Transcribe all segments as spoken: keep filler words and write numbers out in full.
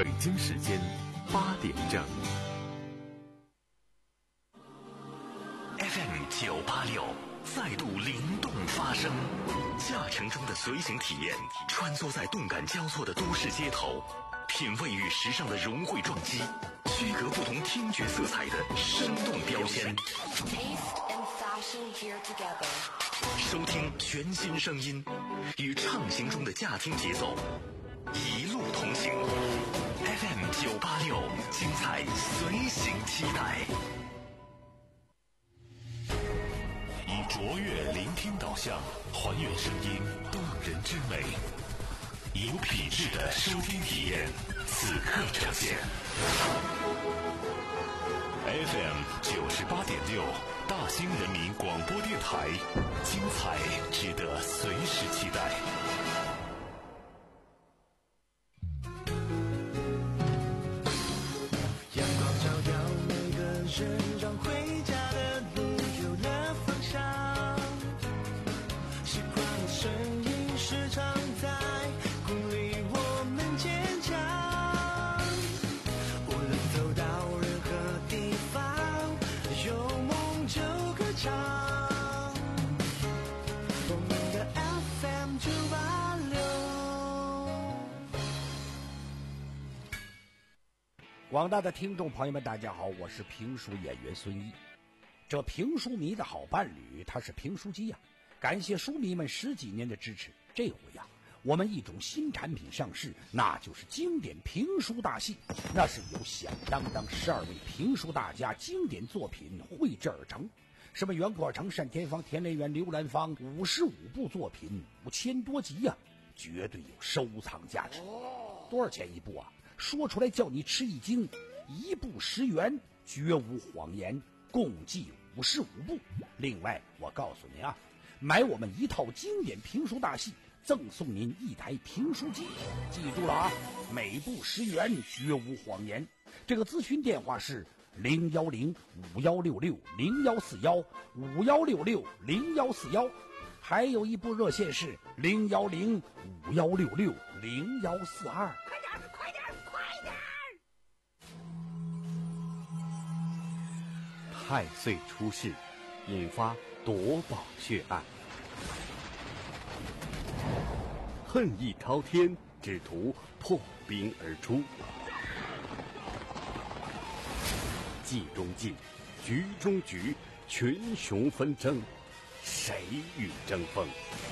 北京时间八点正。 F M 九八六再度灵动发声，驾乘中的随行体验，穿梭在动感交错的都市街头，品味与时尚的融汇撞击，区隔不同听觉色彩的生动标签。收听全新声音，与畅行中的驾听节奏，一路同行。F M 九八六，精彩随行期待。以卓越聆听导向，还原声音动人之美，有品质的收听体验，此刻呈现。F M 九十八点六，大兴人民广播电台，精彩值得随时期待。 阳光照耀每个人，让回家的路有了方向。习惯的声音时常在鼓励我们坚强。无论走到任何地方，有梦就歌唱。我们的 F M 九八六。 广大的听众朋友们，大家好，我是评书演员孙一。这评书迷的好伴侣，他是评书机呀、啊。感谢书迷们十几年的支持，这回呀、啊，我们一种新产品上市，那就是经典评书大戏。那是由响当当十二位评书大家经典作品绘制而成，什么袁阔成、单田芳、田连元、刘兰芳，五十五部作品，五千多集呀、啊，绝对有收藏价值。多少钱一部啊？说出来叫你吃一惊，一部十元，绝无谎言，共计五十五部。另外我告诉您啊，买我们一套经典评书大戏，赠送您一台评书机。记住了啊，每部十元，绝无谎言。这个咨询电话是零幺零五幺六六零幺四幺五幺六六零幺四幺，还有一部热线是零幺零五幺六六零幺四二。快点，快点，快点！ 太岁出世，引发夺宝血案，恨意滔天，只图破冰而出。计中计，局中局，群雄纷争，谁与争锋？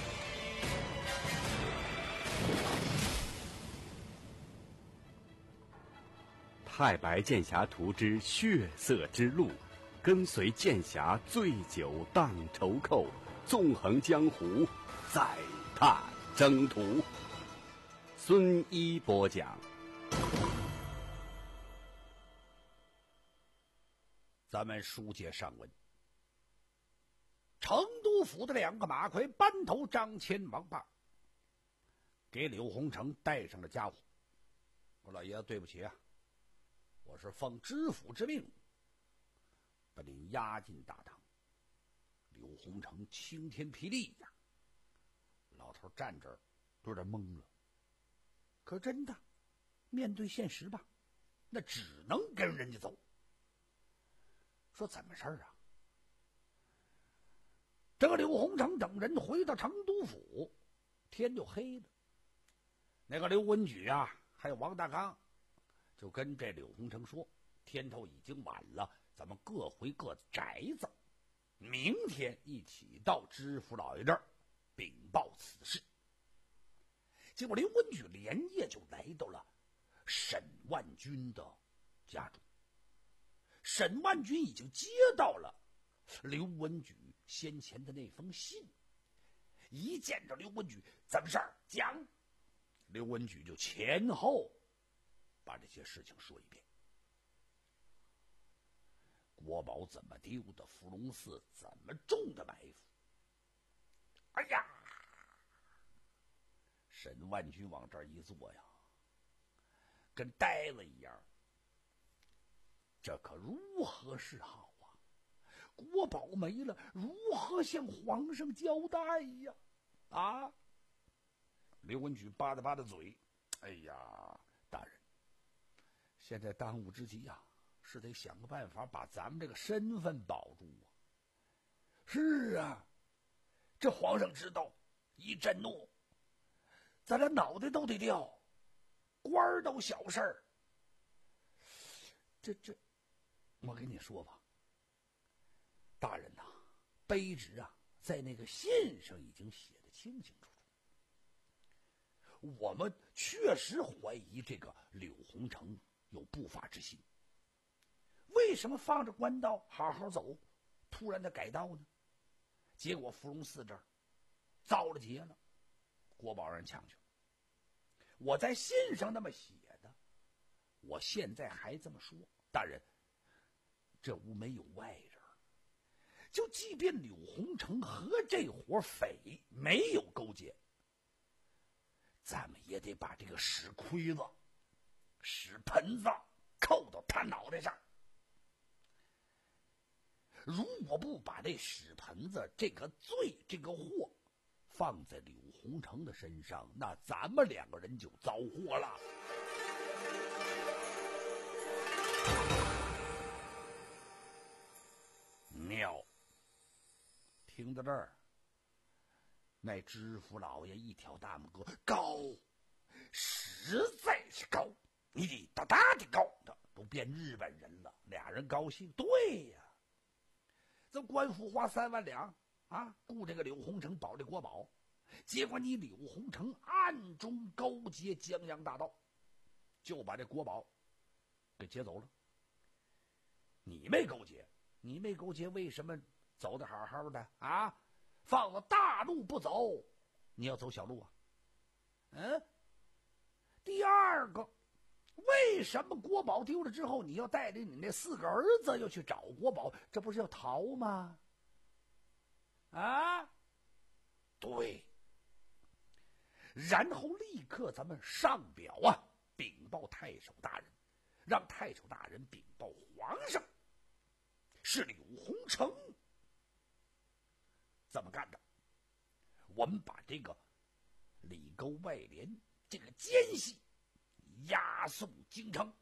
太白剑侠图之血色之路，跟随剑侠醉酒荡愁寇，纵横江湖，再踏征途。孙一播讲。 咱们书接上文，成都府的两个马魁班头张谦、王八给柳洪成带上了家伙。说老爷子对不起啊，我是奉知府之命把您押进大堂。柳洪成晴天霹雳呀，老头站这儿有点懵了。可真的面对现实吧，那只能跟人家走。说怎么事儿啊？这个柳洪成等人回到成都府，天就黑了。那个刘文举啊，还有王大刚，就跟这柳洪成说，天头已经晚了，咱们各回各的宅子，明天一起到知府老爷这儿禀报此事。结果刘文举连夜就来到了沈万军的家中。沈万军已经接到了刘文举先前的那封信，一见着刘文举，怎么事儿讲？刘文举就前后把这些事情说一遍。国宝怎么丢的，伏龙寺怎么中的埋伏。哎呀，沈万军往这儿一坐呀，跟呆子一样。这可如何是好啊？国宝没了，如何向皇上交代呀？啊！刘文举吧嗒吧嗒嘴，哎呀，大人， 现在当务之急呀，是得想个办法把咱们这个身份保住啊。是啊，这皇上知道一震怒，咱俩脑袋都得掉，官儿都小事儿。这这，我跟你说吧，大人呐、啊，卑职啊，在那个信上已经写得清清楚楚。我们确实怀疑这个柳洪成有不法之心。为什么放着官道好好走，突然的改道呢？结果芙蓉寺这儿遭了劫了，国宝让人抢去了。我在信上那么写的，我现在还这么说，大人，这屋没有外人，就即便柳洪成和这伙匪没有勾结，咱们也得把这个屎盔子、屎盆子扣到他脑袋上。如果不把这屎盆子这个罪这个祸放在柳洪成的身上，那咱们两个人就遭祸了。妙！听到这儿，那知府老爷一挑大拇哥，高，实在是高，你得大大的高，都变日本人了。俩人高兴，对呀。这官府花三万两啊，雇这个柳洪成保这国宝，结果你柳洪成暗中勾结江洋大盗，就把这国宝给劫走了。你没勾结，你没勾结，为什么走得好好的啊？放了大路不走，你要走小路啊？嗯。第二个，为什么国宝丢了之后，你要带着你那四个儿子要去找国宝？这不是要逃吗？啊，对。然后立刻咱们上表啊，禀报太守大人，让太守大人禀报皇上，是柳洪成这么干的。我们把这个里沟外连这个奸细押送京城，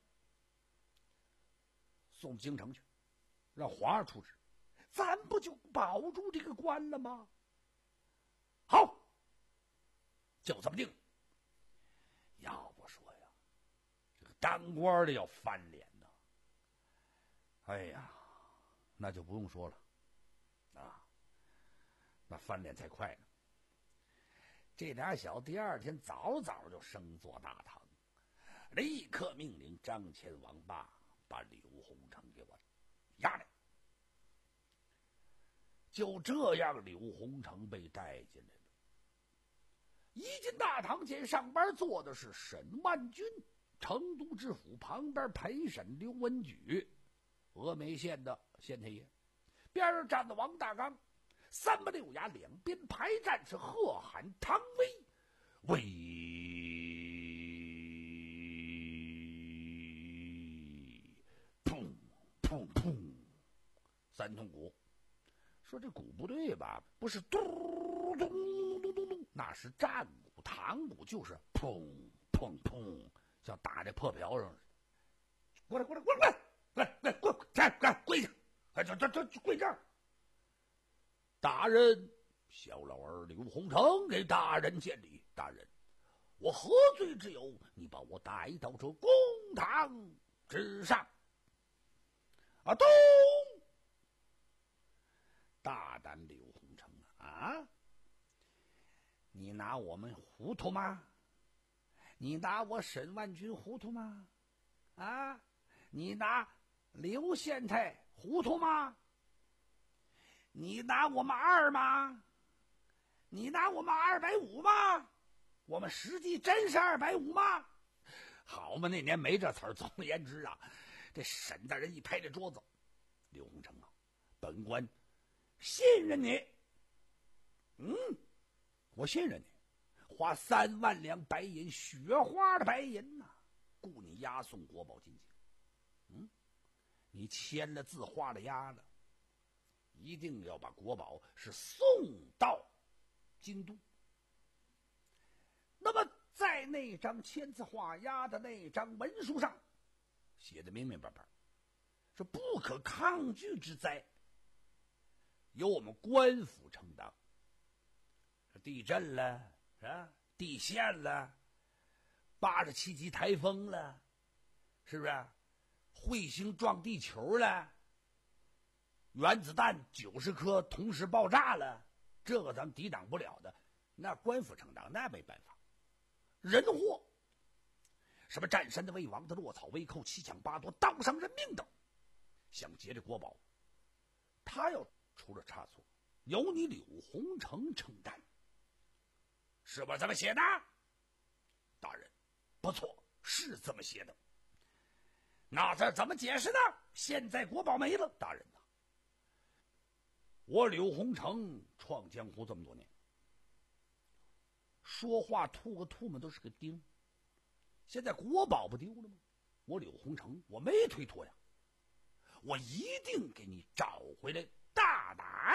送京城去，让皇上处置，咱不就保住这个官了吗？好，就这么定。要不说呀，这个当官的要翻脸呢。哎呀，那就不用说了啊，那翻脸才快呢。这俩小第二天早早就升做大堂，立刻命令张骞王霸把柳洪成给我押来。就这样，柳洪成被带进来了。一进大堂前，上班坐的是沈万钧，成都知府旁边陪审刘文举，峨眉县的县太爷，边上站的王大刚，三八六牙两边排站，是喝喊唐威，威砰砰砰，三通鼓。说这鼓不对吧？不是嘟咚咚咚咚咚，那是战鼓，唐鼓就是砰砰砰，像打这破瓢上似的。过来过来过来过来来来跪来来跪下，哎这这这跪这儿。大人，小老儿柳洪成给大人见礼。大人，我何罪之有？你把我带到这公堂之上。啊，咚！大胆柳洪成啊！啊，你拿我们糊涂吗？你拿我沈万钧糊涂吗？啊，你拿刘县太糊涂吗？你拿我们二吗？你拿我们二百五吗？我们实际真是二百五吗？好嘛，那年没这词儿。总而言之啊，这沈大人一拍这桌子，柳洪成啊，本官信任你。嗯，我信任你，花三万两白银，雪花的白银呐、啊，雇你押送国宝进京。嗯，你签了字，画了押了。一定要把国宝是送到京都。那么在那张签字画押的那张文书上写的明明白白，说不可抗拒之灾，由我们官府承担。地震了，是吧？地陷了，八十七级台风了，是不是？彗星撞地球了，原子弹九十颗同时爆炸了，这个咱们抵挡不了的，那官府承担，那没办法。人祸，什么占山的、为王的、落草为寇、欺抢扒夺、盗伤人命等，想劫这国宝，他要出了差错，由你柳洪成承担，是不是这么写的？大人，不错，是这么写的。那这怎么解释呢？现在国宝没了，大人呐，我柳洪成创江湖这么多年，说话吐个吐沫都是个钉。现在国宝不丢了吗？我柳洪成我没推脱呀，我一定给你找回来，大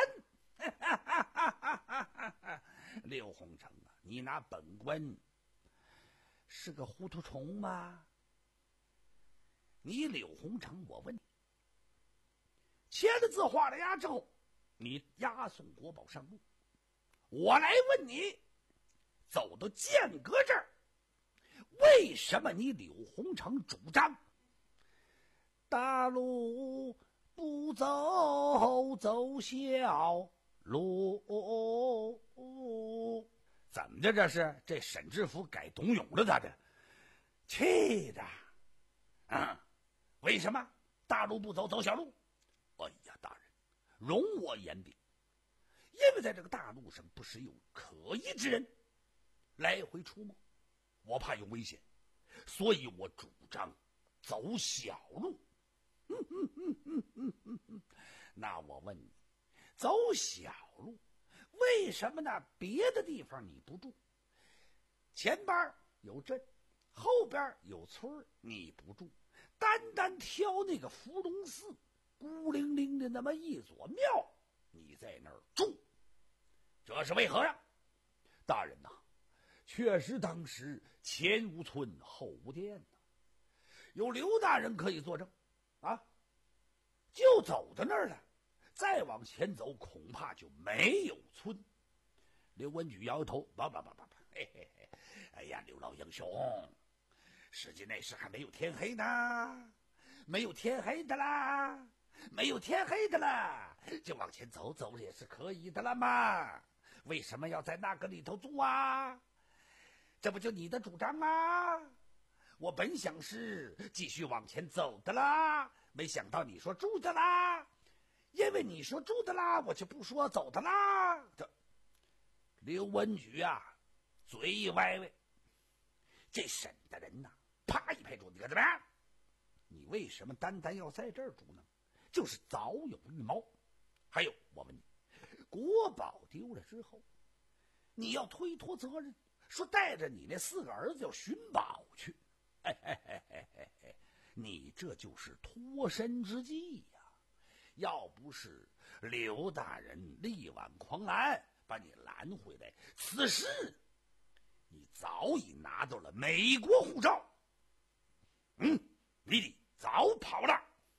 胆！柳洪成啊，你拿本官是个糊涂虫吗？你柳洪成，我问你，签了字画了押之后，你押送国宝上路，我来问你，走到剑阁这儿，为什么你柳洪成主张大路不走，走小路？怎么的？这是这沈知府改董永了？咋的？气的啊！为什么大路不走，走小路？哎呀，大人，容我言禀，因为在这个大路上不时有可疑之人来回出没，我怕有危险，所以我主张走小路。嗯嗯嗯嗯嗯嗯嗯，那我问你，走小路为什么呢？别的地方你不住，前边有镇，后边有村，你不住，单单挑那个伏龙寺孤零零的那么一所庙，你在那儿住，这是为何呀？大人呐，确实当时前无村后无店呐，有刘大人可以作证啊，就走到那儿了，再往前走恐怕就没有村。刘文举摇摇头，不不不不不，嘿嘿嘿，哎呀，刘老英雄，实际那时还没有天黑呢，没有天黑的啦，没有天黑的啦，就往前走走也是可以的了嘛。为什么要在那个里头住啊？这不就你的主张吗？我本想是继续往前走的啦，没想到你说住的啦，因为你说住的啦，我就不说走的啦。这刘文举啊，嘴一歪歪，这沈的人呐、啊，啪一拍桌子，你看怎么样？你为什么单单要在这儿住呢？就是早有预谋。还有，我问你，国宝丢了之后，你要推脱责任，说带着你那四个儿子要寻宝去，哎哎哎哎哎哎，你这就是脱身之计呀！要不是刘大人力挽狂澜把你拦回来，此时你早已拿到了美国护照，嗯，你得早跑了。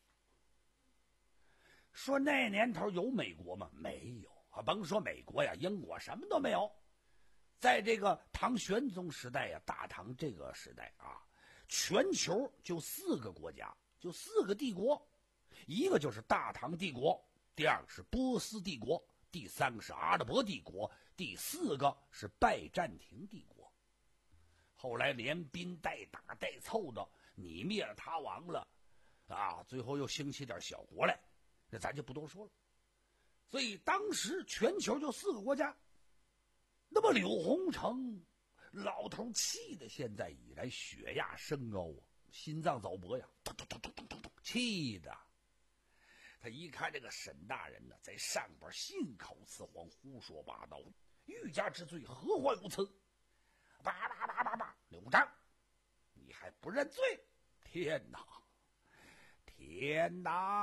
说那年头有美国吗？没有啊，甭说美国呀，英国什么都没有。在这个唐玄宗时代呀，大唐这个时代啊，全球就四个国家，就四个帝国，一个就是大唐帝国，第二个是波斯帝国，第三个是阿拉伯帝国，第四个是拜占庭帝国。后来连兵带打带凑的，你灭了他亡了啊，最后又兴起点小国来，这咱就不多说了。所以当时全球就四个国家。那么柳洪成老头气的现在以来血压升高啊，心脏早搏呀，咚咚咚咚咚咚咚，气的他一看这个沈大人呢，在上边信口雌黄，胡说八道，欲加之罪，何患无辞？叭叭叭叭叭，刘璋，你还不认罪？天哪，天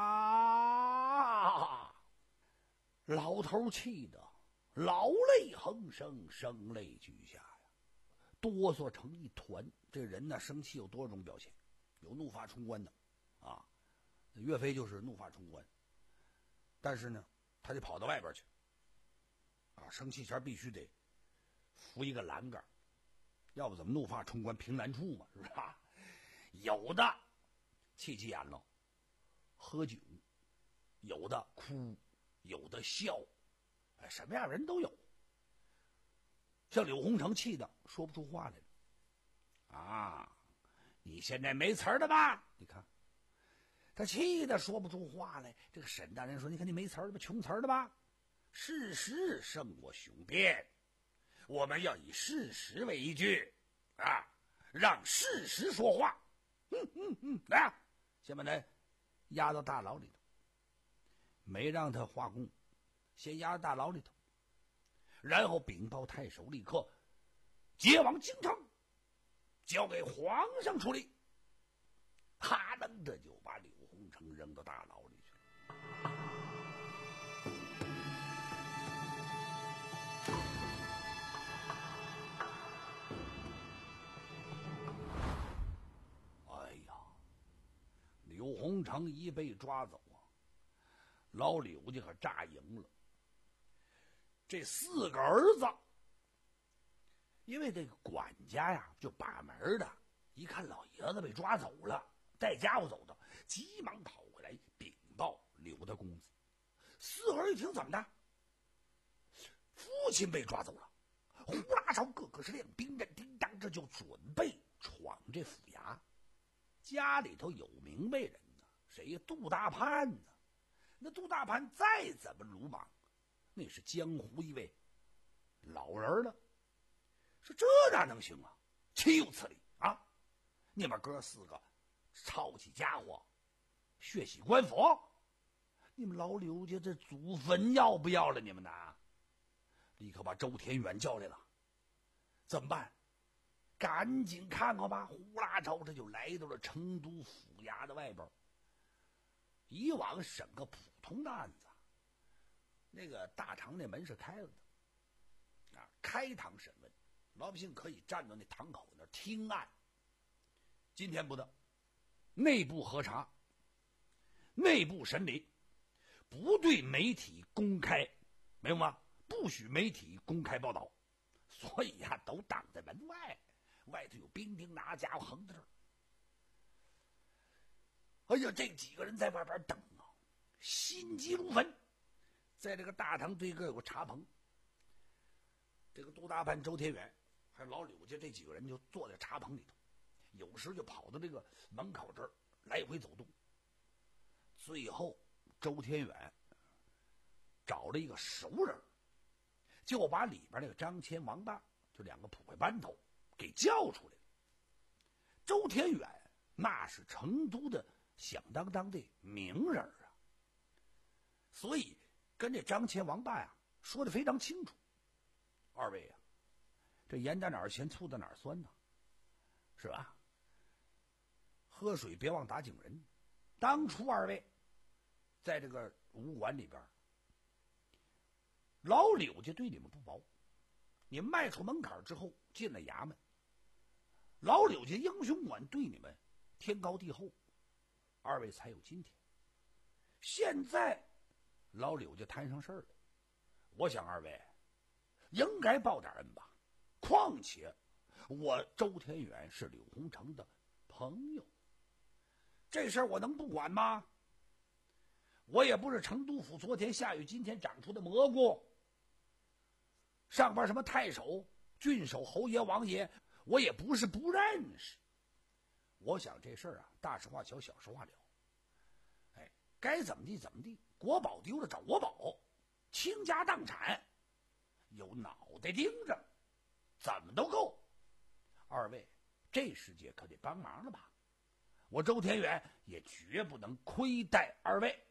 哪！老头气的老泪横生，声泪俱下呀，哆嗦成一团。这人呢，生气有多种表现，有怒发冲冠的， 啊，岳飞就是怒发冲冠，但是呢，他得跑到外边去，啊，生气前必须得扶一个栏杆，要不怎么怒发冲冠凭栏处嘛，是不是啊？有的气急眼了，喝酒，有的哭，有的笑，哎，什么样的人都有。像柳洪成气的说不出话来了，啊，你现在没词儿了吧？你看，他气的说不出话来。这个沈大人说：“你看你没词儿了吧？穷词儿了吧？事实胜过雄辩，我们要以事实为依据，啊，让事实说话。”嗯嗯嗯，来、啊，先把他押到大牢里头，没让他画供，先押到大牢里头，然后禀报太守，立刻接往京城，交给皇上处理。哈楞的就把柳洪成扔到大牢里去了。哎呀，柳洪成一被抓走啊，老柳家可炸营了。这四个儿子，因为这个管家呀，就把门的，一看老爷子被抓走了，带家伙走的，急忙跑回来禀报柳大公子。四个儿一听，怎么的？父亲被抓走了，呼啦朝个个是亮兵刃，叮当，这就准备闯这府衙。家里头有明白人呢，谁呀？杜大潘呢？那杜大潘再怎么鲁莽，那是江湖一位老人了。说这哪能行啊？岂有此理啊！你们哥四个抄起家伙，血洗官府，你们老柳家这祖坟要不要了？你们呢？立刻把周天远叫来了。怎么办？赶紧看看吧！呼啦朝这就来到了成都府衙的外边。以往审个普通的案子，那个大堂那门是开了的，啊，开堂审问，老百姓可以站到那堂口那听案。今天不得，内部核查，内部审理，不对媒体公开，明白吗？不许媒体公开报道，所以呀、啊，都挡在门外，外头有兵丁拿家伙横在这儿。哎呀，这几个人在外边等啊，心急如焚。在这个大堂对个有个茶棚，这个杜大潘、周天远还有老柳家这几个人就坐在茶棚里头，有时就跑到这个门口这儿来回走动。最后，周天远找了一个熟人，就把里边那个张谦、王大就两个捕快班头给叫出来了。周天远那是成都的响当当的名人啊，所以跟这张谦、王大呀说的非常清楚。二位呀、啊，这盐在哪儿咸，醋在哪儿酸呢？是吧？喝水别忘打井人。当初二位在这个武馆里边，老柳家对你们不薄，你们迈出门槛之后进了衙门，老柳家英雄馆对你们天高地厚，二位才有今天。现在老柳家摊上事儿了，我想二位应该报点恩吧。况且我周天远是柳洪成的朋友，这事儿我能不管吗？我也不是成都府昨天下雨今天长出的蘑菇，上边什么太守、郡守、侯爷、王爷，我也不是不认识。我想这事儿啊，大事化小，小事化了。哎，该怎么地怎么地，国宝丢了找国宝，倾家荡产，有脑袋盯着，怎么都够。二位，这世界可得帮忙了吧？我周天远也绝不能亏待二位。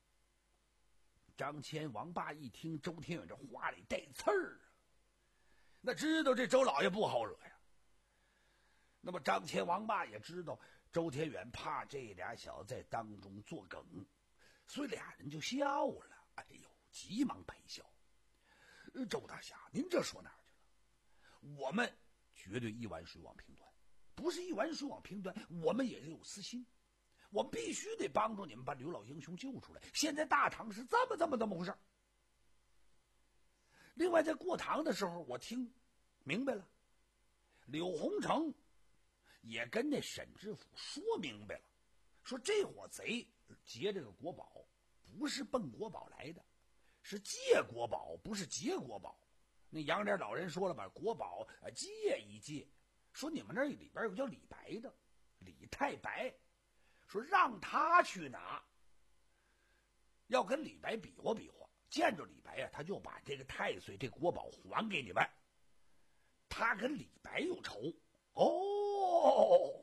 张谦、王霸一听周天远这话里带刺儿，那知道这周老爷不好惹呀。那么张谦、王霸也知道周天远怕这俩小子在当中作梗，所以俩人就笑了。哎呦，急忙赔笑。周大侠，您这说哪儿去了？我们绝对一碗水往平端，不是一碗水往平端，我们也是有私心。 我必须得帮助你们把刘老英雄救出来。现在大堂是这么这么这么回事。另外在过堂的时候，我听明白了，柳洪成也跟那沈知府说明白了，说这伙贼劫这个国宝不是奔国宝来的，是借国宝，不是劫国宝。那杨连老人说了，把国宝借一借，说你们那里边有个叫李白的，李太白，说让他去拿，要跟李白比划比划，见着李白呀、啊，他就把这个太岁这国宝还给你们。他跟李白有仇哦。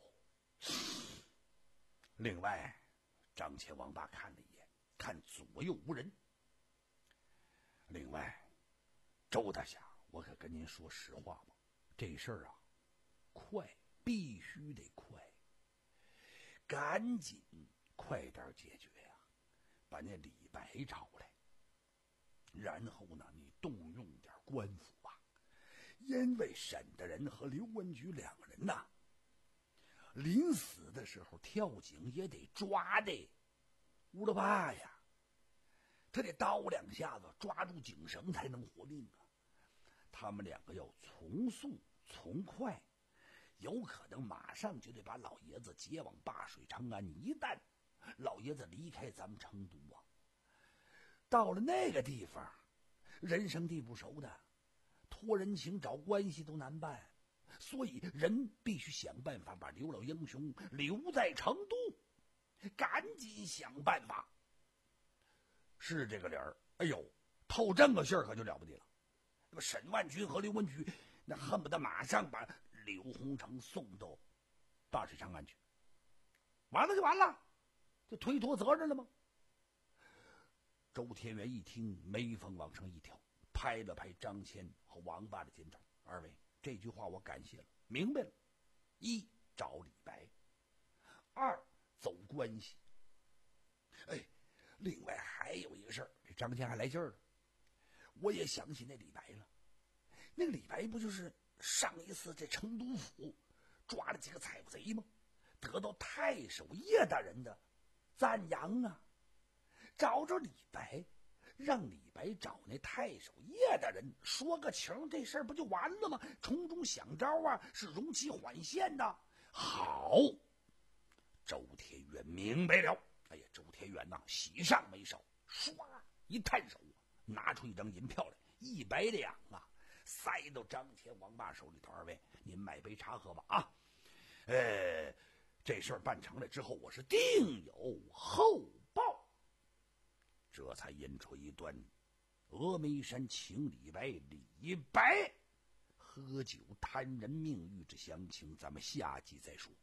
另外，张骞王八看了一眼，看左右无人。另外，周大侠，我可跟您说实话吧，这事儿啊，快，必须得快，赶紧快点解决呀、啊，把那李白找来，然后呢，你动用点官府吧，因为沈大人和刘文举两个人呐，临死的时候跳井也得抓的乌了巴呀。他得叨两下子抓住井绳才能活命啊！他们两个要从速从快，有可能马上就得把老爷子接往灞水长安。一旦老爷子离开咱们成都啊，到了那个地方，人生地不熟的，托人情找关系都难办，所以人必须想办法把刘老英雄留在成都，赶紧想办法。是这个理儿，哎呦，透这个信儿可就了不得了。那么沈万军和刘文举那恨不得马上把柳洪成送到灞水长安去，完了就完了，就推脱责任了吗？周天元一听，眉峰往上一挑，拍了拍张骞和王八的肩膀：“二位，这句话我感谢了，明白了。一，找李白；二，走关系。哎。”另外还有一个事儿，这张骞还来劲儿了。我也想起那李白了，那个李白不就是上一次这成都府抓了几个采贼吗？得到太守叶大人的赞扬啊！找着李白，让李白找那太守叶大人说个情，这事儿不就完了吗？从中想招啊，是容其缓线的。好，周天元明白了。哎呀，周天元呐，喜上眉梢，唰一探手，拿出一张银票来，一百两啊，塞到张骞王八手里头。二位，您买杯茶喝吧啊！呃，这事儿办成了之后，我是定有后报。这才引出一段峨眉山请李白，李白喝酒贪人命欲之详情，咱们下集再说。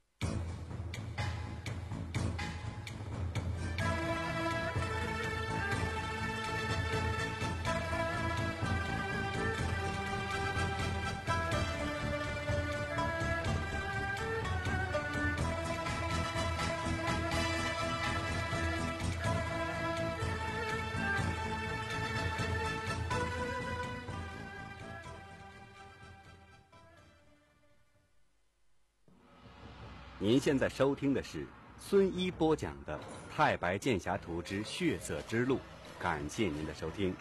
您现在收听的是孙一播讲的《太白剑侠图之血色之路》，感谢您的收听。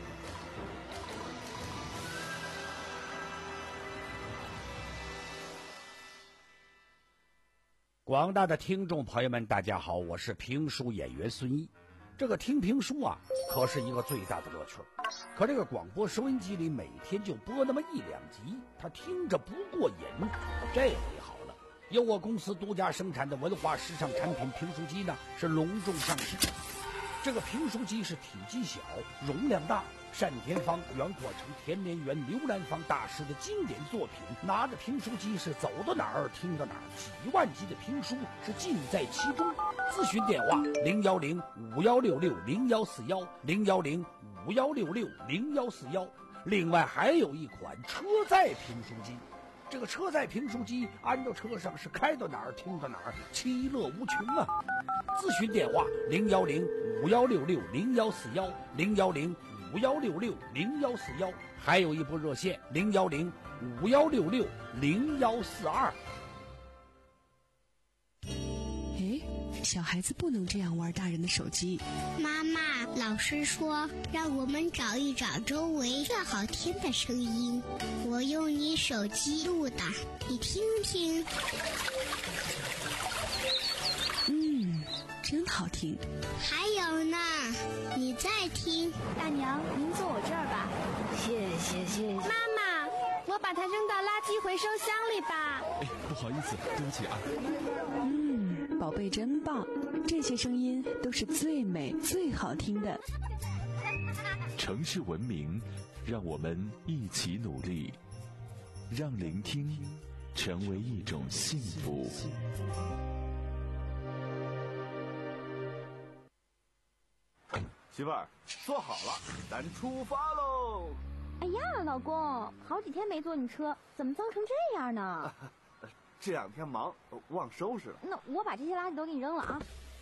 广大的听众朋友们，大家好，我是评书演员孙一。这个听评书啊，可是一个最大的乐趣。可这个广播收音机里每天就播那么一两集，他听着不过瘾。这回好了，由我公司独家生产的文化时尚产品评书机呢，是隆重上市。这个评书机是体积小，容量大，单田芳、袁阔成、田连元、刘兰芳大师的经典作品。拿着评书机是走到哪儿听到哪儿，几万集的评书是尽在其中。咨询电话零幺零五幺六六零幺四幺零幺零五幺六六零幺四幺。另外还有一款车载评书机。这个车载评书机安到车上是开到哪儿听到哪儿，其乐无穷啊！咨询电话零幺零五幺六六零幺四幺零幺零五幺六六零幺四幺，还有一部热线零幺零五幺六六零幺四二。 诶， 小孩子不能这样玩大人的手机。 妈妈，老师说让我们找一找周围最好听的声音，我用你手机录的，你听听。 嗯，真好听。 还有呢，你再听。 大娘，您坐我这儿吧。 谢谢谢谢。 妈妈，我把它扔到垃圾回收箱里吧。 哎，不好意思，对不起啊。 嗯，宝贝真棒，这些声音都是最美最好听的。 城市文明，让我们一起努力，让聆听成为一种幸福。 媳妇儿，坐好了，咱出发喽！ 哎呀，老公，好几天没坐你车，怎么脏成这样呢？ 啊、这两天忙，忘收拾了。 那我把这些垃圾都给你扔了啊！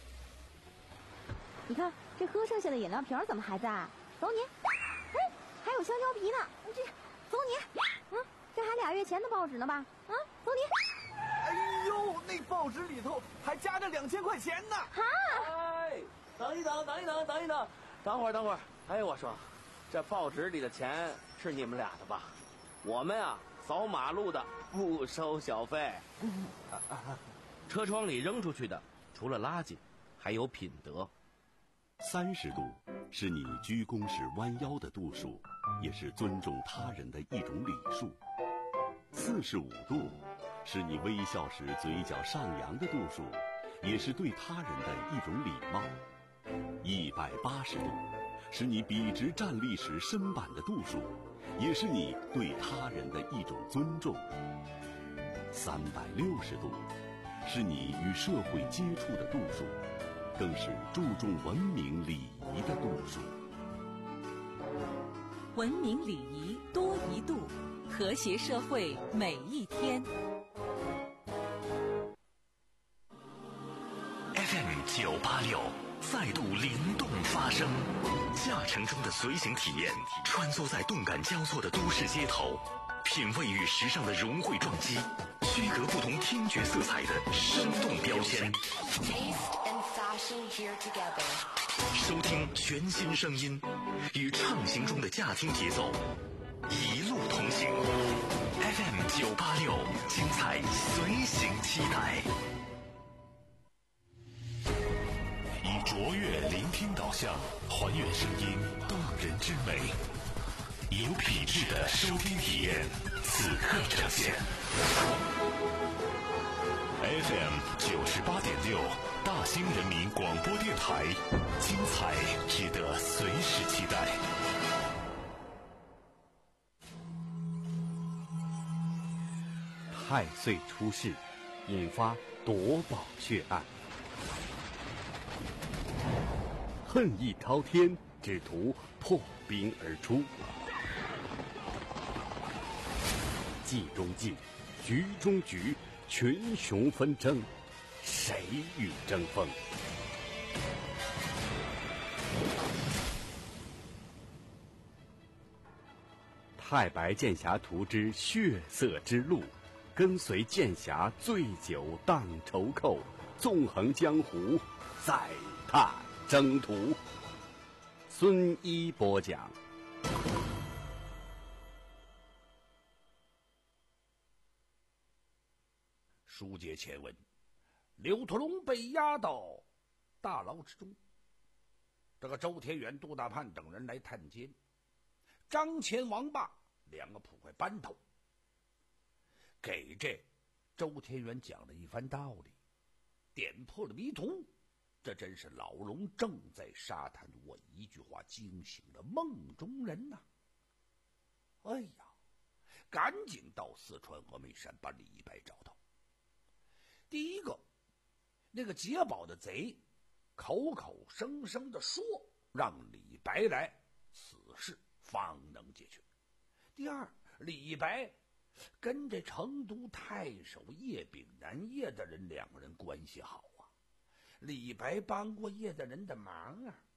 你看，这喝剩下的饮料瓶怎么还在？走你！哎，还有香蕉皮呢，这走你！嗯，这还俩月前的报纸呢吧？啊，走你！ 哎呦，那报纸里头还夹着两千块钱呢！ 哈！ 哎，等一等，等一等，等一等。等会儿，等会儿，哎，我说，这报纸里的钱是你们俩的吧？我们啊，扫马路的不收小费。 车窗里扔出去的，除了垃圾，还有品德。 三十度是你鞠躬时弯腰的度数，也是尊重他人的一种礼数。四十五度是你微笑时嘴角上扬的度数，也是对他人的一种礼貌。一百八十度是你笔直站立时身板的度数，也是你对他人的一种尊重。三百六十度是你与社会接触的度数，更是注重文明礼仪的度数。 文明礼仪多一度，和谐社会每一天。 F M 九八六再度灵动发声，驾乘中的随行体验，穿梭在动感交错的都市街头，品味与时尚的融汇撞击，区隔不同听觉色彩的生动标签。收听全新声音，与畅行中的驾听节奏，一路同行。F M 九八六，精彩随行期待。以卓越聆听导向，还原声音动人之美，有品质的收听体验，此刻呈现。F M 九十八点六，大兴人民广播电台，精彩值得随时期待。 太岁出世，引发夺宝血案。恨意滔天，只图破冰而出。计中计，局中局，群雄纷争，谁与争锋？太白剑侠图之血色之路，跟随剑侠醉酒荡愁寇，纵横江湖，再踏征途。孙一播讲。 书接前文，刘屠龙被押到大牢之中。这个周天元、杜大盼等人来探监，张乾、王霸两个捕快班头，给这周天元讲了一番道理，点破了迷途。这真是老龙正在沙滩，我一句话惊醒了梦中人呐、啊！哎呀，赶紧到四川峨眉山把李白找到。第一个，那个劫宝的贼口口声声的说让李白来，此事方能解决。第二，李白跟这成都太守叶秉南叶的人两个人关系好啊，李白帮过叶大人的忙啊。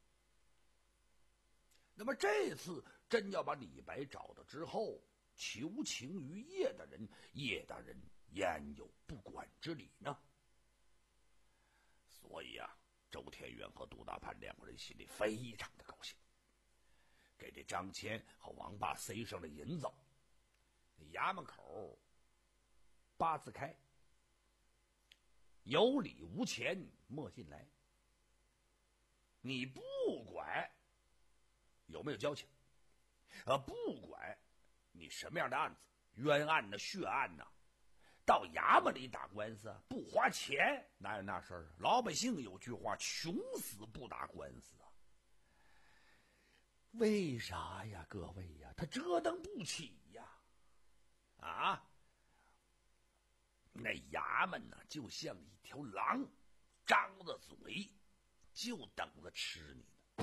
那么这次真要把李白找到之后，求情于叶大人，叶大人焉有不管之理呢？ 所以啊，周天元和杜大潘两个人心里非常的高兴，给这张骞和王八塞上了银子。衙门口八字开，有礼无钱莫进来。你不管有没有交情，呃，不管你什么样的案子，冤案呢、血案呢，到衙门里打官司不花钱，哪有那事儿？老百姓有句话，穷死不打官司啊。为啥呀，各位呀？他折腾不起呀！啊，那衙门呢，就像一条狼，张着嘴，就等着吃你呢。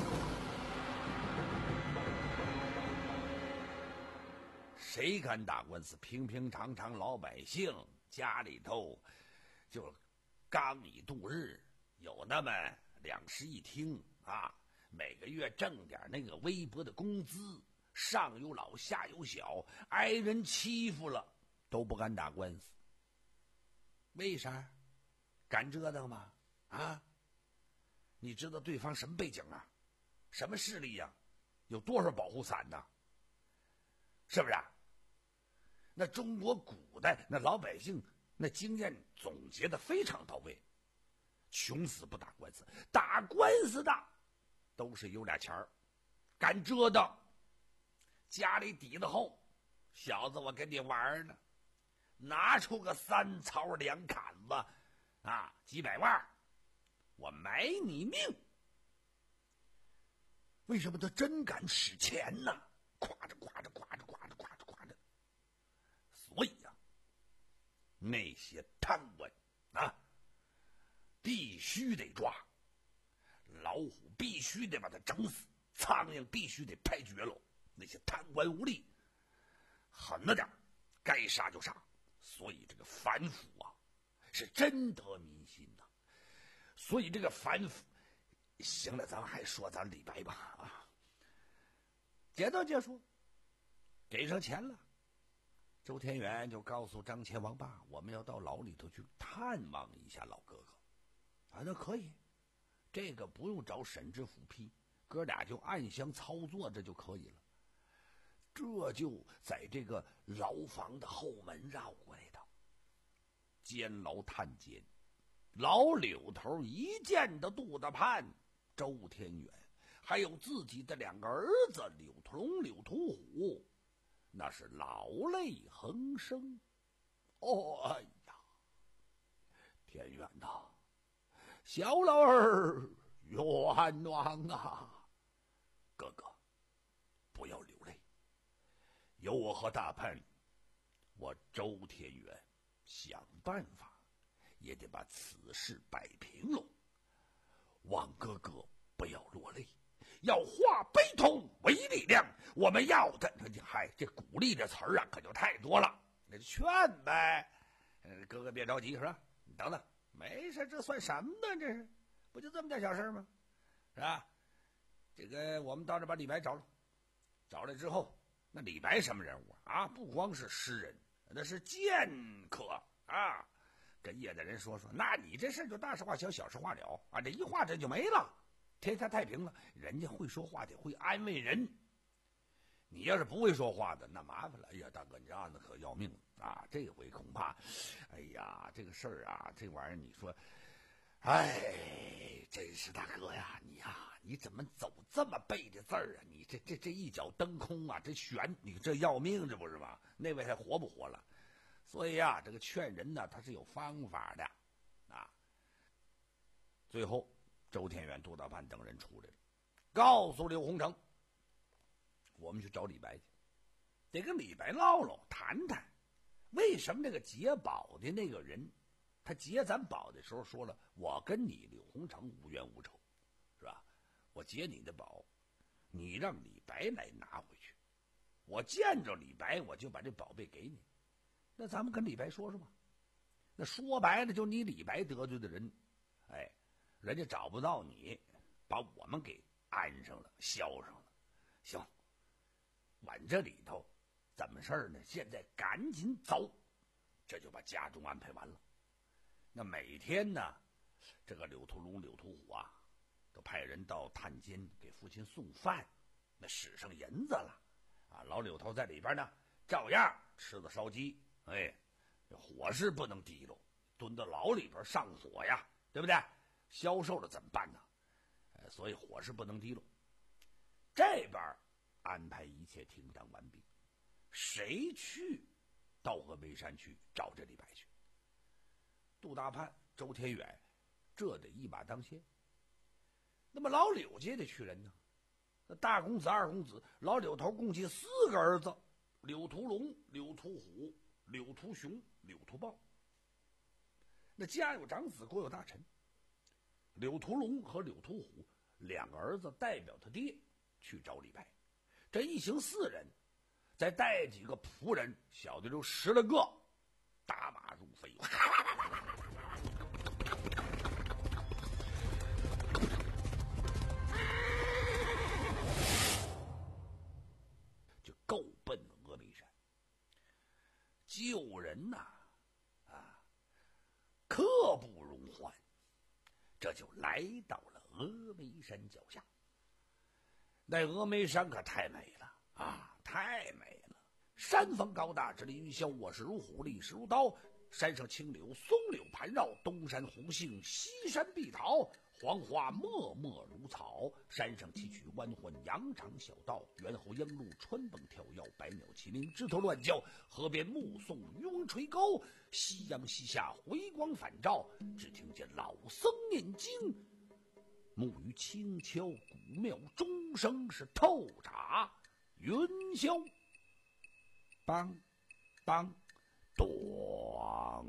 谁敢打官司？平平常常老百姓家里头就刚以度日，有那么两室一厅啊，每个月挣点那个微薄的工资，上有老下有小，挨人欺负了都不敢打官司。为啥？敢折腾吗？啊？你知道对方什么背景啊？什么势力呀、啊？有多少保护伞呢？是不是、啊？那中国古代那老百姓那经验总结的非常到位，穷死不打官司，打官司的都是有俩钱儿，敢折腾，家里底子厚，小子我跟你玩呢，拿出个三槽两砍子啊，几百万，我买你命。为什么他真敢使钱呢？夸着夸着夸着夸着夸着夸着。所以呀、啊，那些贪官啊，必须得抓，老虎必须得把它整死，苍蝇必须得拍绝喽。那些贪官污吏，狠了点，该杀就杀。所以这个反腐啊，是真得民心呐、啊。所以这个反腐，行了，咱们还说咱李白吧啊。简短结束，给上钱了。周天元就告诉张骞、王八，我们要到牢里头去探望一下老哥哥。啊，那可以，这个不用找沈知府批，哥俩就暗箱操作这就可以了。这就在这个牢房的后门绕过来的。监牢探监，老柳头一见到杜大潘、周天元，还有自己的两个儿子柳屠龙、柳屠虎，那是老泪横生。哦，哎呀，天元呐，小老儿冤枉啊！哥哥，不要流泪，有我和大潘，我周天元想办法也得把此事摆平喽。望哥哥不要落泪，要化悲痛为力量。我们要的，嗨，这鼓励这词儿啊，可就太多了。那就劝呗，呃，哥哥别着急，是吧？你等等，没事，这算什么呢？这是不就这么点小事吗？是吧？这个我们到这把李白找了，找来之后，那李白什么人物啊？不光是诗人，那是剑客啊。跟业的人说说，那你这事就大事化小，小事化了啊！这一化这就没了，天下太平了。人家会说话得会安慰人，你要是不会说话的，那麻烦了。哎呀，大哥，你这案子可要命了啊！这回恐怕，哎呀，这个事儿啊，这玩意儿你说，哎，真是大哥呀，你呀，你怎么走这么背的字儿啊？你这这这一脚蹬空啊，这悬，你这要命，这不是吗？那位还活不活了？所以啊，这个劝人呢，他是有方法的啊。最后，周天元、杜大潘等人出来了，告诉刘洪成，我们去找李白去，得跟李白唠唠谈谈，为什么那个劫宝的那个人，他劫咱宝的时候说了，我跟你刘洪成无冤无仇，是吧？我劫你的宝，你让李白来拿回去，我见着李白，我就把这宝贝给你。那咱们跟李白说说吧，那说白了就你李白得罪的人，哎，人家找不到你，把我们给安上了，销上了。行，往这里头怎么事儿呢？现在赶紧走，这就把家中安排完了。那每天呢， 这个柳屠龙、柳屠虎啊，都派人到探监给父亲送饭，那使上银子了啊。老柳头在里边呢，照样吃的烧鸡，哎，火是不能提喽，蹲到牢里边上火呀，对不对？消瘦了怎么办呢？呃，所以火是不能提喽。这边安排一切停当完毕，谁去到峨眉山去找这李白去？杜大盼、周天远，这得一马当先。那么老柳家得去人呢？那大公子、二公子，老柳头共计四个儿子：柳屠龙、柳屠虎、柳屠雄、柳屠豹。那家有长子，国有大臣。柳屠龙和柳屠虎两个儿子代表他爹去找李白，这一行四人，再带几个仆人，小的就十来个，打马如飞，就够奔峨眉山。救人呐、啊，啊，刻不容缓，这就来到了峨眉山脚下。那峨眉山可太美了啊，太美了！山峰高大，直立云霄，卧势如虎，立势如刀。山上青柳松柳盘绕，东山红杏，西山碧桃，黄花脉脉如草。山上崎岖弯缓，羊肠小道，猿猴鹰鹿穿蹦跳跃，百鸟齐鸣，枝头乱叫。河边目送渔翁垂钩，夕阳西下，回光返照。只听见老僧念经，木鱼轻敲，古庙钟声是透茶云霄，梆梆咚。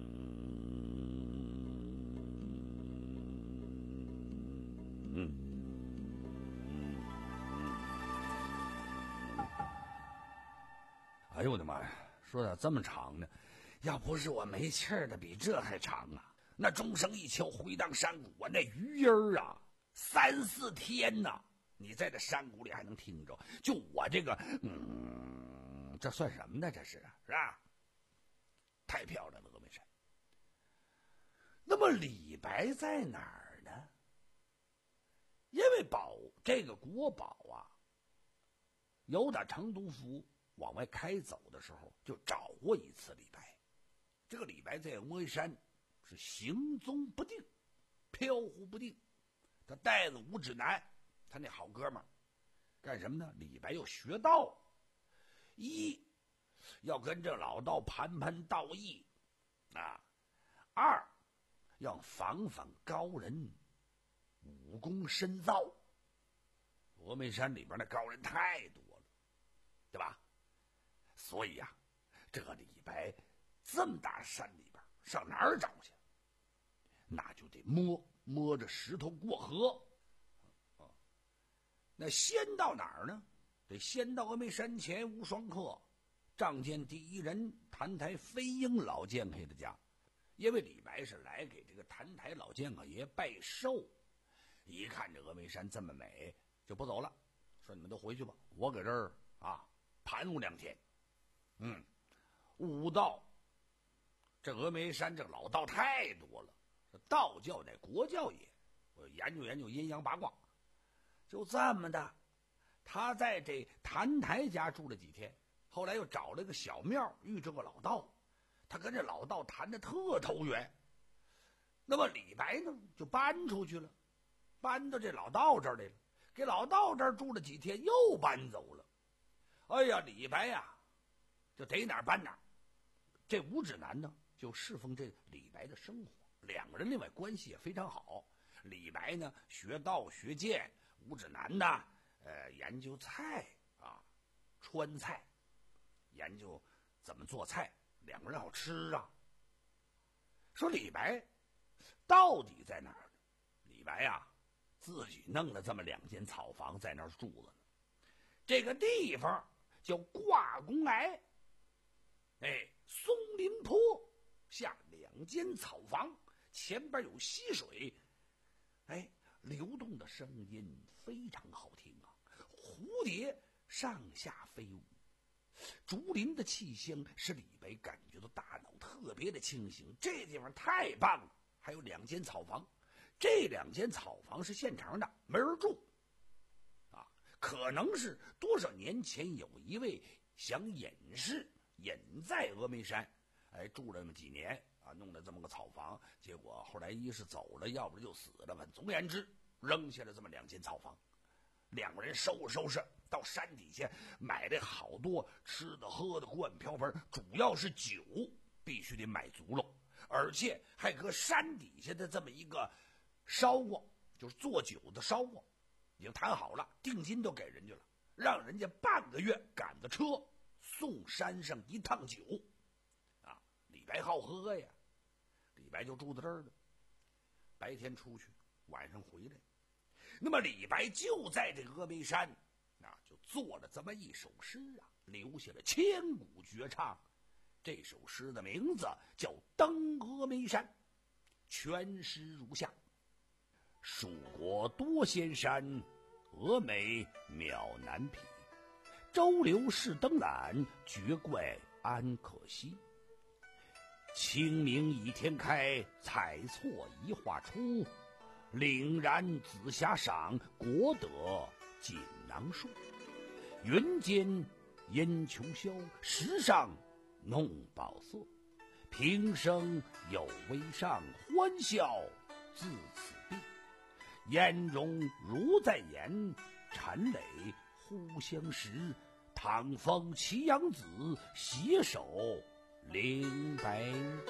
哎呦我的妈呀，说咋这么长呢？要不是我没气儿的比这还长啊！那钟声一敲，回荡山谷啊，那余音儿啊，三四天呐、啊，你在这山谷里还能听着。就我这个，嗯，这算什么呢？这是是吧？太漂亮了，峨眉山。那么李白在哪儿呢？因为宝这个国宝啊，由打成都府往外开走的时候，就找过一次李白。这个李白在峨眉山是行踪不定，飘忽不定。他带着吴指南，他那好哥们儿，干什么呢？李白要学道，一要跟这老道盘盘道义啊，二要访访高人，武功深造。峨眉山里边的高人太多了，对吧？所以呀、啊，这个李白这么大山里边上哪儿找去？那就得摸摸着石头过河。啊，那先到哪儿呢？得先到峨眉山前无双客仗剑第一人谭台飞鹰老剑客的家，因为李白是来给这个谭台老剑客爷拜寿。一看这峨眉山这么美，就不走了，说你们都回去吧，我搁这儿啊盘悟两天。嗯，悟道，这峨眉山这老道太多了，道教乃国教也，我研究研究阴阳八卦。就这么的，他在这谭台家住了几天，后来又找了个小庙遇这个老道，他跟这老道谈的特投缘。那么李白呢，就搬出去了，搬到这老道这儿来了，给老道这儿住了几天，又搬走了。哎呀，李白呀、啊，就逮哪儿搬哪儿。这吴指南呢，就侍奉这李白的生活，两个人另外关系也非常好。李白呢，学道学剑，吴指南呢，呃，研究菜啊，川菜，研究怎么做菜，两个人好吃啊。说李白到底在哪儿呢？李白呀、啊，自己弄了这么两间草房在那儿住了呢。这个地方叫挂宫崖，哎，松林坡下两间草房，前边有溪水，哎，流动的声音非常好听啊，蝴蝶上下飞舞，竹林的气香使李白感觉到大脑特别的清醒，这地方太棒了。 还有两间草房，这两间草房是现成的，没人住啊，可能是多少年前有一位想隐士隐在峨眉山，哎，住了那么几年啊，弄了这么个草房，结果后来一是走了，要不就死了吧。总而言之，扔下了这么两间草房。两个人收拾收拾，到山底下买了好多吃的喝的，锅碗瓢盆，主要是酒必须得买足了，而且还搁山底下的这么一个烧锅，就是做酒的烧锅，已经谈好了，定金都给人家了，让人家半个月赶的车送山上一趟酒啊。李白好喝呀，李白就住在这儿了，白天出去，晚上回来。那么李白就在这峨眉山啊，就做了这么一首诗啊，留下了千古绝唱。这首诗的名字叫《登峨眉山》，全诗如下：蜀国多仙山，峨眉渺难匹。周流试登览，绝怪安可惜。清明倚天开，彩错移画出。凛然紫霞赏，国德锦囊树。云间烟裘消，石上弄宝色。平生有微上，欢笑自此毕。颜容如在眼，陈磊忽相识。唐风祁阳子，携手灵白日。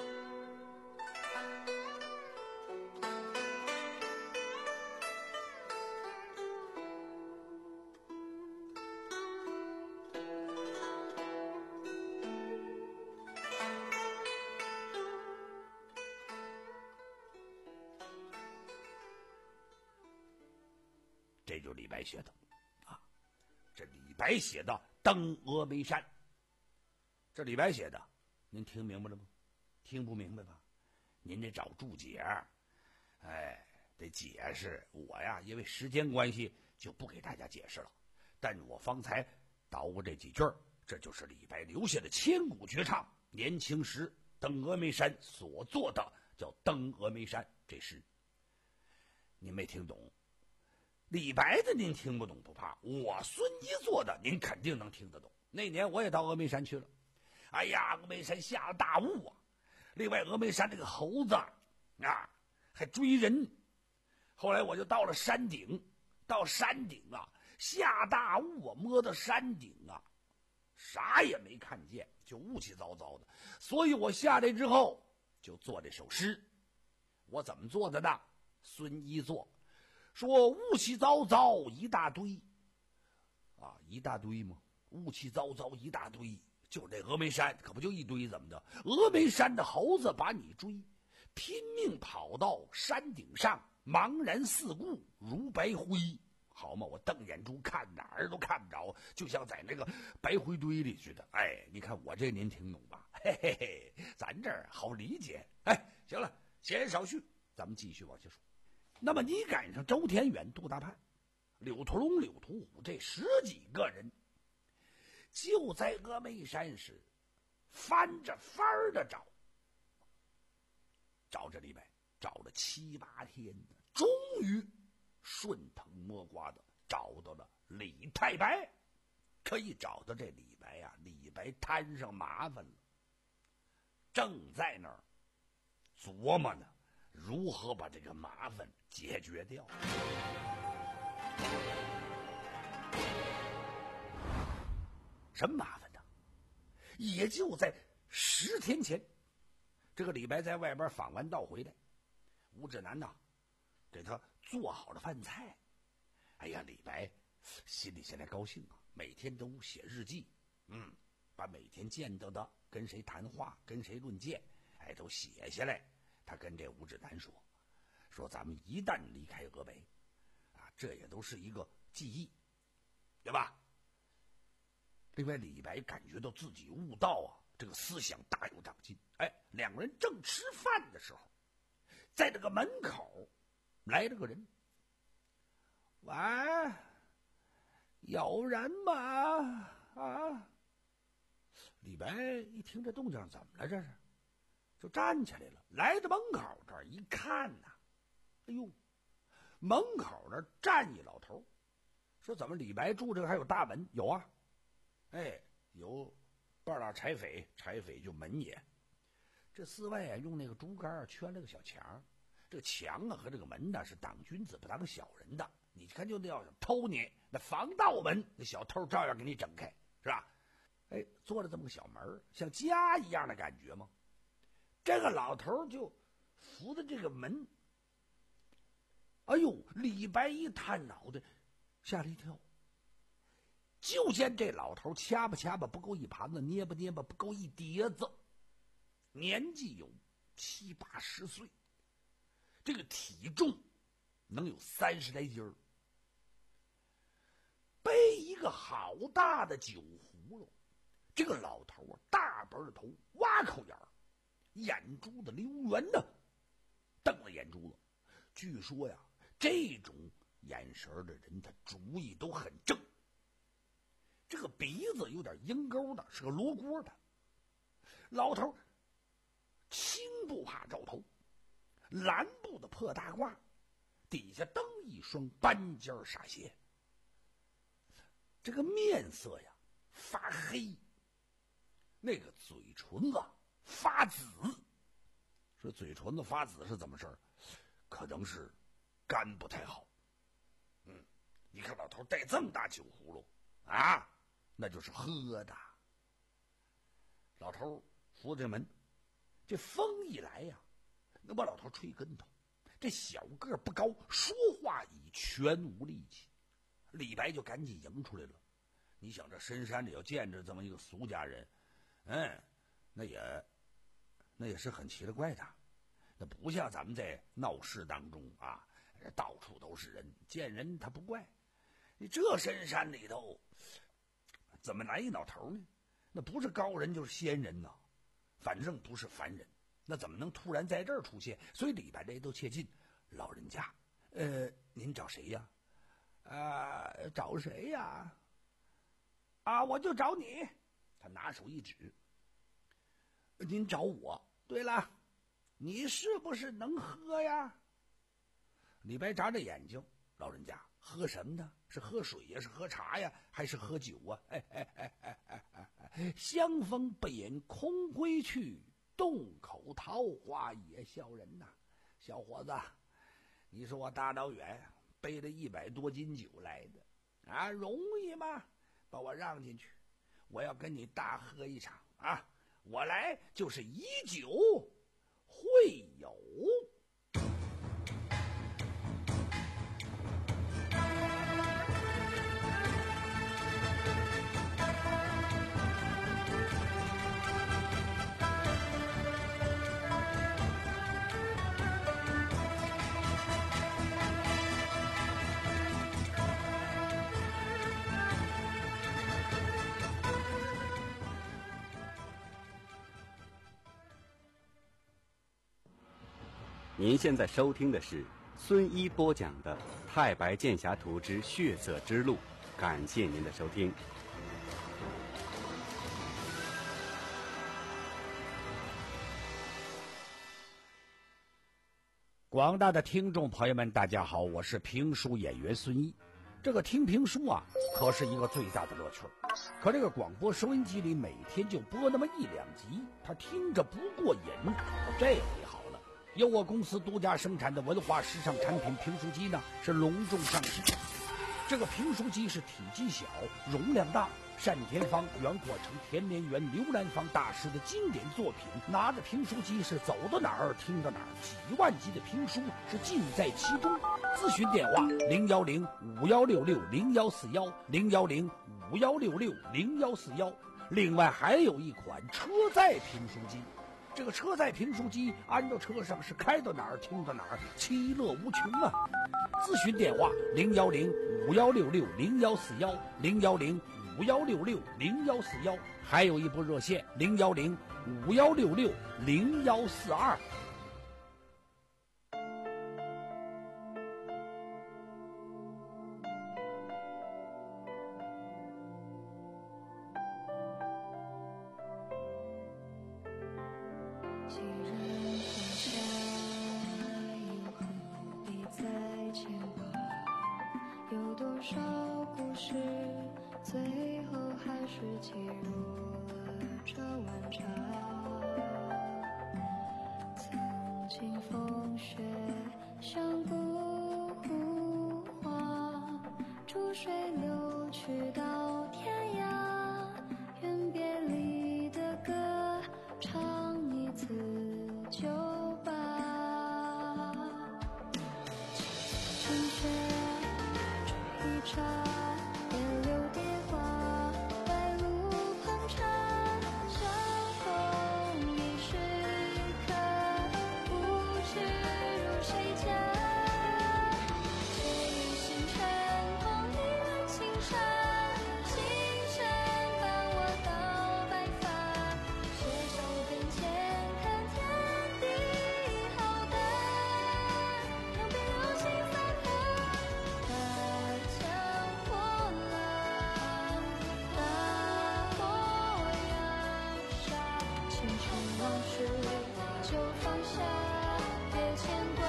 这就是李白写的啊，这李白写的登峨眉山，这李白写的，您听明白了吗？听不明白吧？您得找注解，哎，得解释。我呀，因为时间关系，就不给大家解释了。但我方才捣鼓这几句，这就是李白留下的千古绝唱。年轻时登峨眉山所做的叫《登峨眉山》这诗，您没听懂。李白的您听不懂不怕，我孙一做的您肯定能听得懂。那年我也到峨眉山去了，哎呀，峨眉山下了大雾啊！另外，峨眉山这个猴子啊，还追人。后来我就到了山顶，到山顶啊，下大雾啊，摸到山顶啊，啥也没看见，就雾气糟糟的。所以我下来之后就做这首诗。我怎么做的呢？孙一做。说雾气糟糟一大堆啊，一大堆吗？雾气糟糟一大堆，就这峨眉山可不就一堆，怎么的？峨眉山的猴子把你追，拼命跑到山顶上，茫然四顾如白灰，好嘛，我瞪眼珠看哪儿都看不着，就像在那个白灰堆里似的。哎，你看我这您听懂吧？嘿嘿嘿，咱这儿好理解。哎，行了，闲言少叙，咱们继续往下说。那么你赶上周田远、杜大盼、柳屠龙、柳屠虎这十几个人，就在峨眉山时翻着翻儿的找，找着李白，找了七八天呢，终于顺藤摸瓜的找到了李太白。可一找到这李白呀、啊，李白摊上麻烦了，正在那儿琢磨呢，如何把这个麻烦解决掉。什么麻烦呢？也就在十天前，这个李白在外边访完道回来，吴志南呐给他做好了饭菜。哎呀，李白心里现在高兴啊，每天都写日记，嗯，把每天见到的跟谁谈话，跟谁论剑，哎，都写下来。他跟这吴志南说，说咱们一旦离开峨眉，啊，这也都是一个记忆，对吧？另外，李白感觉到自己悟道啊，这个思想大有长进。哎，两个人正吃饭的时候，在这个门口来了个人。喂，有人吗？啊！李白一听这动静，怎么了？这是？ 就站起来了，来到门口这儿一看呐、啊，哎呦，门口那儿站一老头，说怎么李白住这个还有大门？有啊，哎，有半拉柴扉，柴扉就门也。这寺外啊用那个竹竿圈了个小墙，这个墙啊和这个门呢是当君子不当小人的。你看就那要偷你，那防盗门，那小偷照样给你整开，是吧？哎，做了这么个小门，像家一样的感觉吗？这个老头就扶着这个门，哎呦，李白一探脑袋，吓了一跳。就见这老头掐吧掐吧不够一盘子，捏吧捏吧不够一碟子，年纪有七八十岁，这个体重能有三十来斤儿，背一个好大的酒葫芦。这个老头啊，大本头，挖口眼儿，眼珠子溜圆的，瞪了眼珠子。据说呀，这种眼神的人，他主意都很正。这个鼻子有点鹰钩的，是个罗锅的。老头青不怕照头，蓝布的破大褂，底下蹬一双斑尖纱鞋。这个面色呀发黑，那个嘴唇啊发紫。说嘴唇子发紫是怎么事儿？可能是肝不太好。嗯，你看老头带这么大酒葫芦啊，那就是喝的。老头扶着门，这风一来呀，能把老头吹跟头。这小个不高，说话已全无力气。李白就赶紧迎出来了。你想这深山里要见着这么一个俗家人，嗯，那也那也是很奇了怪的。那不像咱们在闹市当中啊，到处都是人，见人他不怪。你这深山里头怎么来一老头呢？那不是高人就是仙人呐，反正不是凡人。那怎么能突然在这儿出现？所以李白这都切近。老人家，呃，您找谁呀？啊，找谁呀？啊，我就找你。他拿手一指，您找我。对了，你是不是能喝呀？李白眨着眼睛，老人家喝什么呢？是喝水呀，是喝茶呀，还是喝酒啊？哎哎哎哎哎哎哎，香风不饮空归去，洞口桃花也笑人呐。小伙子，你说我大老远背了一百多斤酒来的啊，容易吗？把我让进去，我要跟你大喝一场啊！我来就是以酒会友。 您现在收听的是孙一播讲的《太白剑侠图之血色之路》，感谢您的收听。 广大的听众朋友们，大家好，我是评书演员孙一。这个听评书啊，可是一个最大的乐趣。可这个广播收音机里每天就播那么一两集，他听着不过瘾。这回好了，由我公司独家生产的文化时尚产品评书机呢，是隆重上市。这个评书机是体积小，容量大，单田芳、袁阔成、田连元、刘兰芳大师的经典作品。拿着评书机是走到哪儿听到哪儿，几万集的评书是尽在其中。咨询电话零幺零五幺六六零幺四幺零幺零五幺六六零幺四幺。另外还有一款车载评书机。这个车载评书机安到车上是开到哪儿听到哪儿，其乐无穷啊！咨询电话零幺零五幺六六零幺四幺零幺零五幺六六零幺四幺，还有一部热线零幺零五幺六六零幺四二。 既然少故事，最后还是挤入了这碗茶。曾经风雪像孤花，逐水流去到天涯，愿别离的歌唱一次就罢。春雪这一刹，别留蝶花，白露碰茶，相逢一时刻，不知入谁家。借与星辰同一碗青茶，青山伴我到白发，携手并肩看天地浩大，永别流星散客，大江波浪，大波扬沙，前尘往事就放下，别牵挂。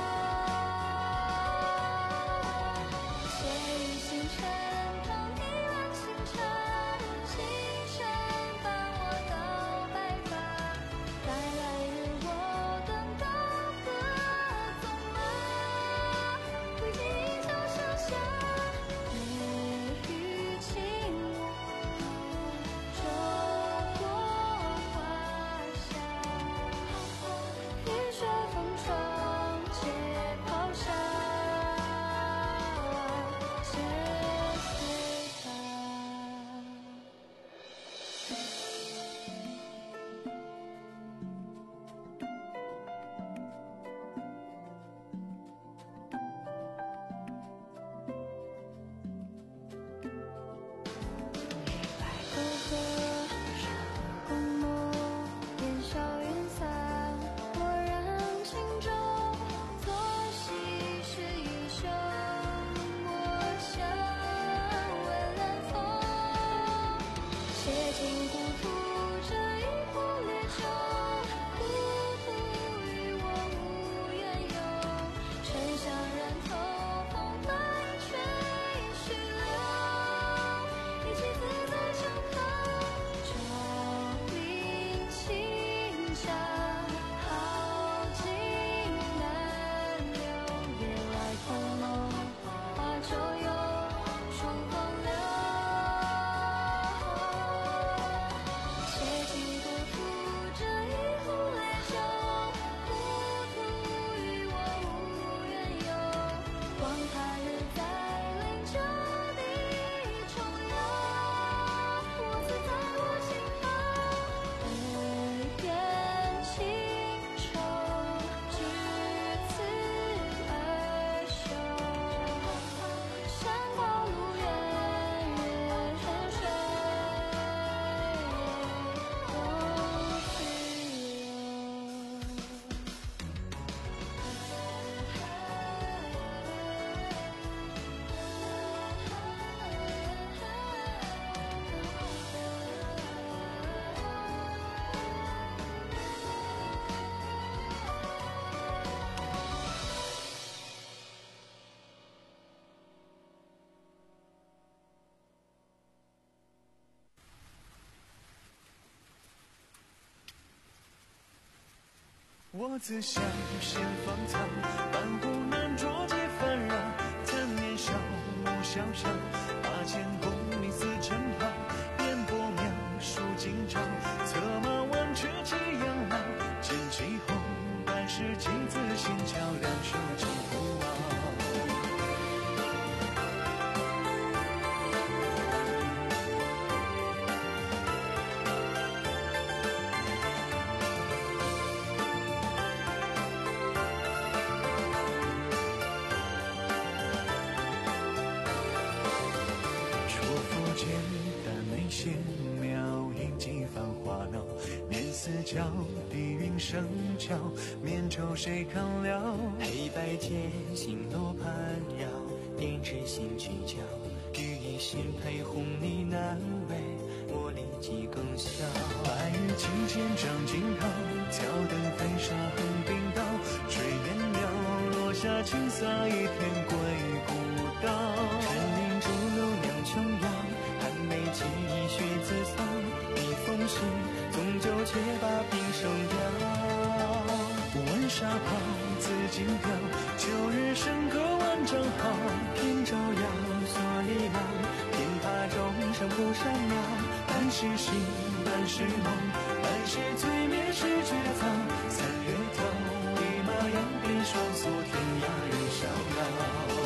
借与星辰同一碗清茶，青山伴我到白发，待来日我等高歌纵马，归尽依旧盛夏，梅雨轻舞，走过华夏，雨雪风霜皆抛下，皆随吧。沟壑上公墓，烟消云散，蓦然轻舟，作戏是一生，我想问南风。写尽故土这一壶烈酒，故土与我无缘由，沉香染透风帆吹絮流，一起自在长康，照明清香，好景难留，夜来空梦，花酒游，数风流。写尽故土这一壶烈酒，故土与我无缘由，光他日再临这地重游，我自在我心头，恩怨情仇，至此而休。山高路远，月沉水，都是我自想先放藏，半壶难酌皆烦扰。残年少，暮萧萧，八千功名似尘劳。烟波渺，数今朝，策马挽却寄养老。剑气红，半世纪自心悄，两手尽不傲。简单眉线，描影几番花闹。年似交，地云生桥，面愁谁看了？ 黑白间，星罗盘绕，胭脂心聚焦。羽衣新配红泥难为，我立即更笑。 白玉期间张锦涛，挑灯飞沙横并道。炊烟袅，落下青洒一片归古道。沉吟破山鸟，半是心，半是梦，半是催眠，是绝造。三月桃，一马扬鞭，双锁天涯任逍遥。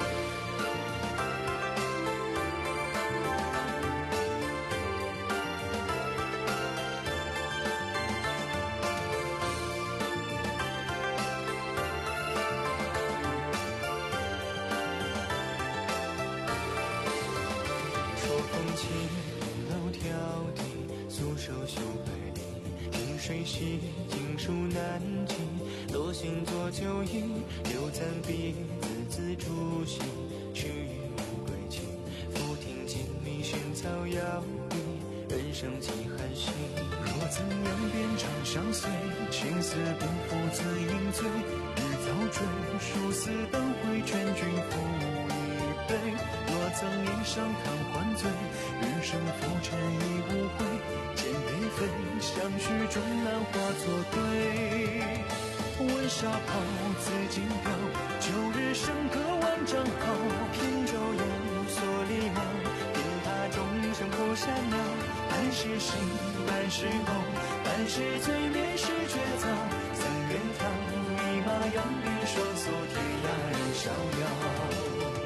水洗经书难尽，多行作酒饮，留暂彼字字诛心。须臾无归期，复听金米喧草摇曳，人生几寒心。若怎样变长相随，青丝不负自饮醉。日早追，殊死等会，劝君复一杯。若赠一觞贪欢醉，余生浮沉已无悔。剑北飞，相许终难化作对。问沙袍自锦标，旧日笙歌万丈好。平舟有所礼貌，电塔钟声破山鸟。半是心，半是梦，半是催眠，是绝造。三月桃，一马扬鞭，双锁天涯任逍遥。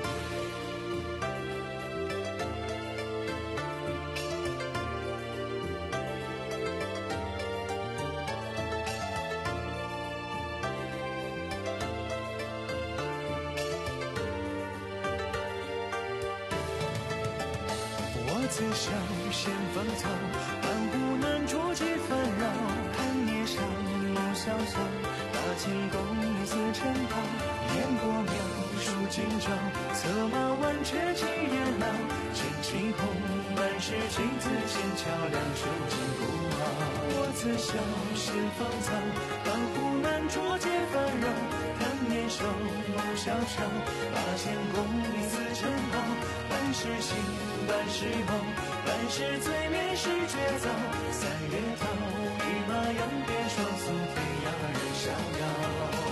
自笑闲芳草，万古难捉几烦扰。看霓裳梦潇潇，八千公似尘宝。烟波渺，数今朝，策马挽却几年老。真情红，半是情字剑桥，两手紧不牢。我自笑闲芳草，万古难捉几烦扰。看年少梦潇潇，八千公似尘宝。半是心，半是梦，半是催眠，是绝造。三月桃，一马扬鞭，双锁天涯任逍遥。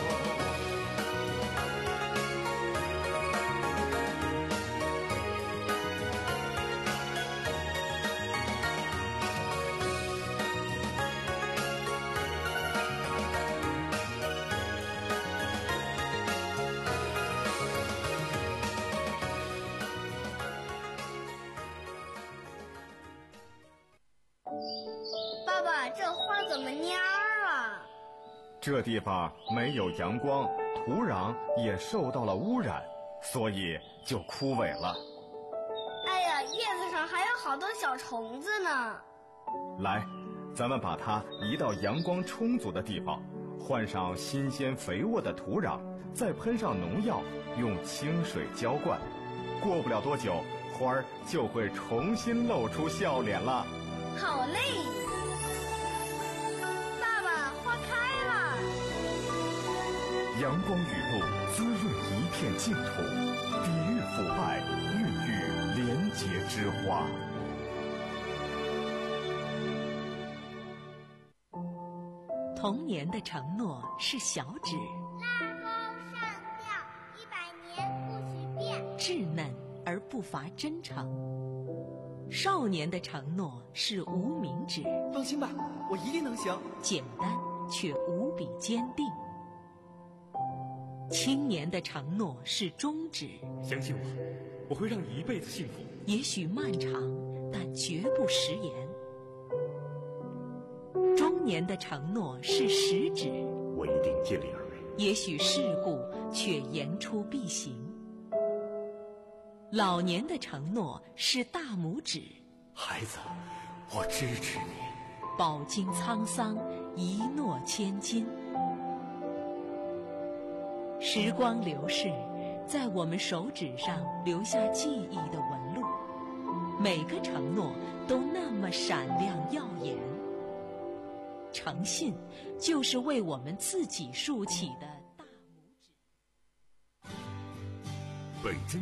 爸爸，这花怎么蔫儿了？ 这地方没有阳光，土壤也受到了污染，所以就枯萎了。 哎呀，叶子上还有好多小虫子呢。 来，咱们把它移到阳光充足的地方，换上新鲜肥沃的土壤，再喷上农药，用清水浇灌。过不了多久，花儿就会重新露出笑脸了。 好嘞！爸爸，花开了。 阳光雨露滋润一片净土，抵御腐败，孕育廉洁之花。 童年的承诺是小指， 拉钩上吊，一百年不许变。 稚嫩而不乏真诚。少年的承诺是无名指， 放心吧，我一定能行。 简单却无比坚定。青年的承诺是中指， 相信我，我会让你一辈子幸福。 也许漫长，但绝不食言。中年的承诺是食指， 我一定尽力而为。 也许世故，却言出必行。老年的承诺是大拇指， 孩子，我支持你。 饱经沧桑，一诺千金。时光流逝，在我们手指上留下记忆的纹路，每个承诺都那么闪亮耀眼。诚信就是为我们自己竖起的大拇指。 本真